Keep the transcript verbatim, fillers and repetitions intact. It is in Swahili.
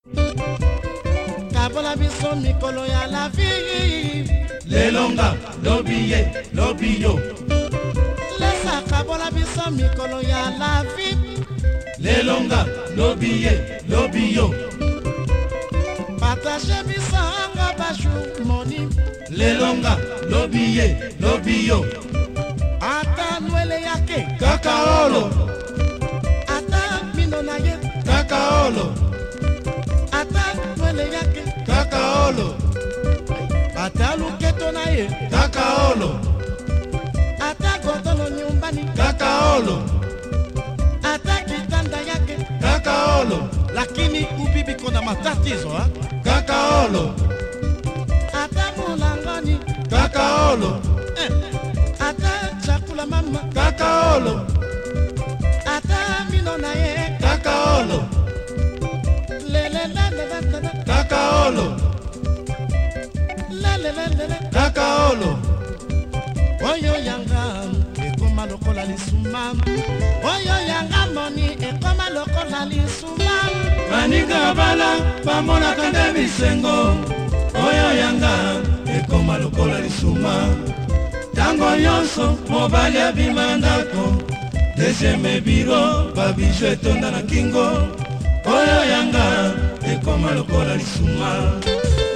Kabola biso mikolo ya la vie. Lelonga, lobiye, lobiyo. Lesa kabola biso mikolo ya la vie. Lelonga, lobiye, lobiyo. Partage biso anga bajou moni. Lelonga, lobiye, lobiyo. Ata nwele yake Kakaolo, ata mino na ye kakaolo, ata nwele yake kakaolo, ata luketo na ye kakaolo, ata godolo nyumbani kakaolo, ata kitanda yake kakaolo, lakini ubibi kona matatizo ha? kakaolo, Ata mulangani kakaolo, eh. Ata chakula mama kakaolo, ata mino na ye kakaolo, lelelelelele kakaolo, lelelelele kakaolo. oyo yanga ekoma lokola lisuma oyo yanga moni ekoma lokola lisuma Baninga bala bamonaka nde bisengo oyo yanga ekoma lokola lisuma tango nyonso mobali abima ndako deuxième biro babiju etonda na kingo oyo yanga ekoma lokola lisuma